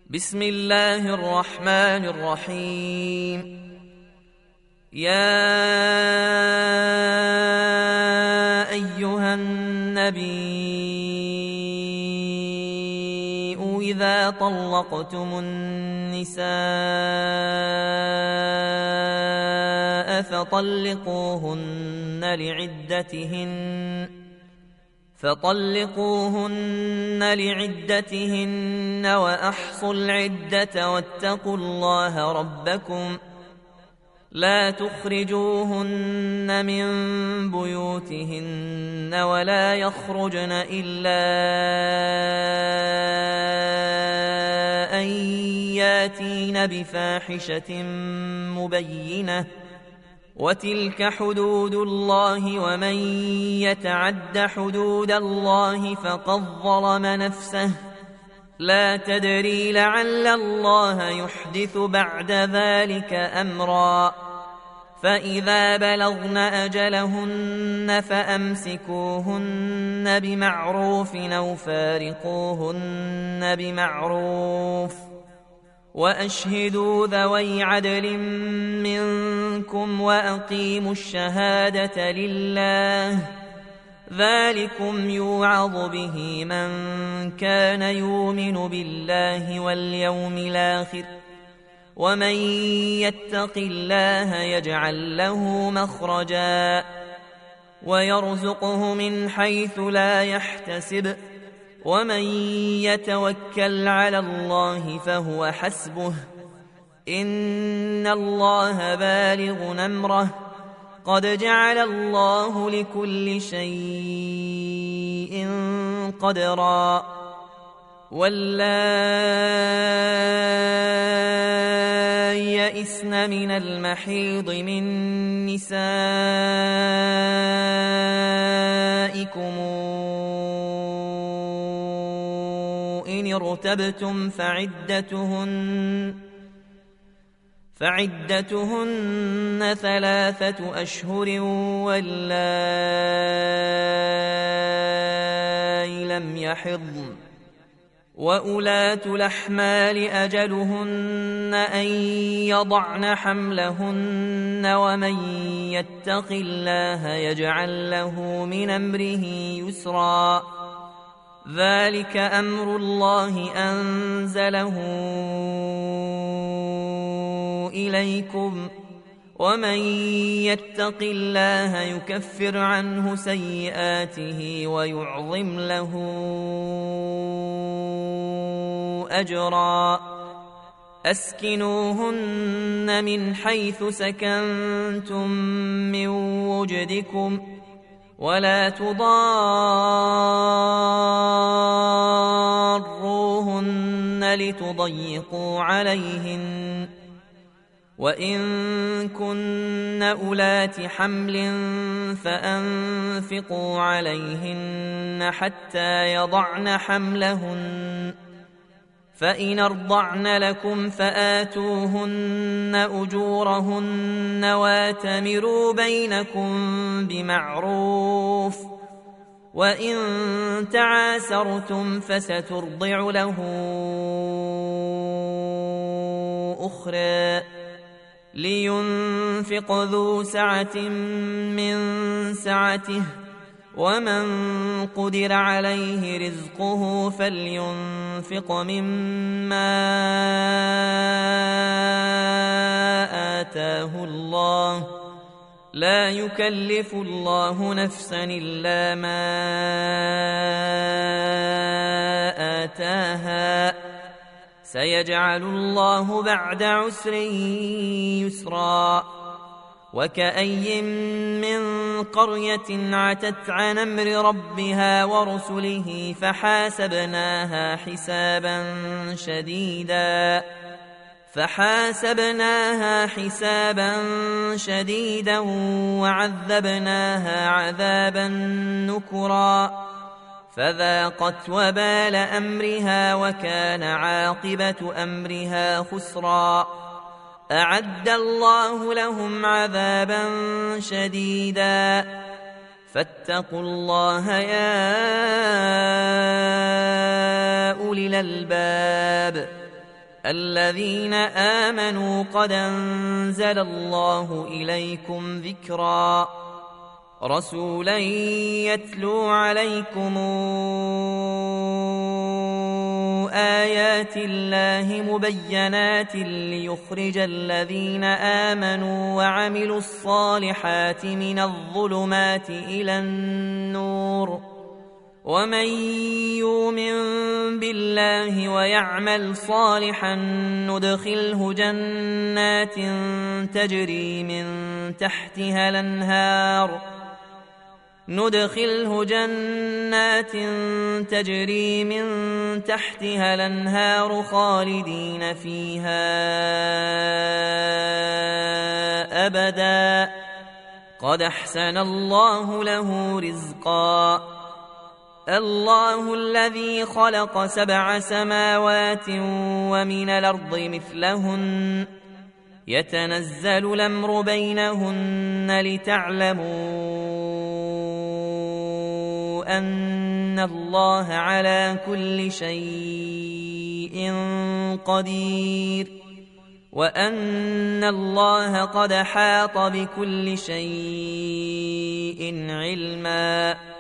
بسم الله الرحمن الرحيم. يا أيها النبي إذا طلقتم النساء فطلقوهن لعدتهن وأحصوا العدة واتقوا الله ربكم لا تخرجوهن من بيوتهن ولا يخرجن إلا أن ياتين بفاحشة مبينة وتلك حدود الله ومن يتعد حدود الله فقد ظلم نفسه لا تدري لعل الله يحدث بعد ذلك أمرا. فإذا بلغن أجلهن فأمسكوهن بمعروف أو فارقوهن بمعروف وأشهدوا ذوي عدل منكم وأقيموا الشهادة لله ذلكم يوعظ به من كان يؤمن بالله واليوم الآخر ومن يتق الله يجعل له مخرجا ويرزقه من حيث لا يحتسب ومن يتوكل على الله فهو حسبه إن الله بالغ أمره قد جعل الله لكل شيء قدرا. واللائي يئسن من المحيض من نسائكم إن ارتبتم فعدتهن 3 أشهر واللائي لم يحضن وأولاة الأحمال أجلهن أن يضعن حملهن ومن يتق الله يجعل له من أمره يسرا ذلك أمر الله أنزله إليكم ومن يتق الله يكفر عنه سيئاته ويعظم له أجرا. أسكنوهن من حيث سكنتم من وجدكم ولا تضاروهن لتضيقوا عليهن وإن كن أولات حمل فأنفقوا عليهن حتى يضعن حملهن فإن أرضعن لكم فآتوهن أجورهن واتمروا بينكم بمعروف وإن تعاسرتم فسترضع له أخرى لينفق ذو سعة من سعته ومن قدر عليه رزقه فلينفق مما آتاه الله لا يكلف الله نفسا إلا ما آتاها سيجعل الله بعد عسر يسرا. وكأي من قرية عتت عن أمر ربها ورسله فحاسبناها حسابا شديدا وعذبناها عذابا نكرا فذاقت وبال أمرها وكان عاقبة أمرها خسرا. أعد الله لهم عذابا شديدا فاتقوا الله يا أولي الألباب الذين آمنوا قد أنزل الله إليكم ذكرا رسولا يتلو عليكم آيات الله مبينات ليخرج الذين آمنوا وعملوا الصالحات من الظلمات إلى النور ومن يؤمن بالله ويعمل صالحا ندخله جنات تجري من تحتها الأنهار خالدين فيها أبدا قد أحسن الله له رزقا الله الذي خلق 7 سماوات ومن الأرض مثلهن يتنزل الأمر بينهن لتعلموا أن الله على كل شيء قدير وأن الله قد حاط بكل شيء علما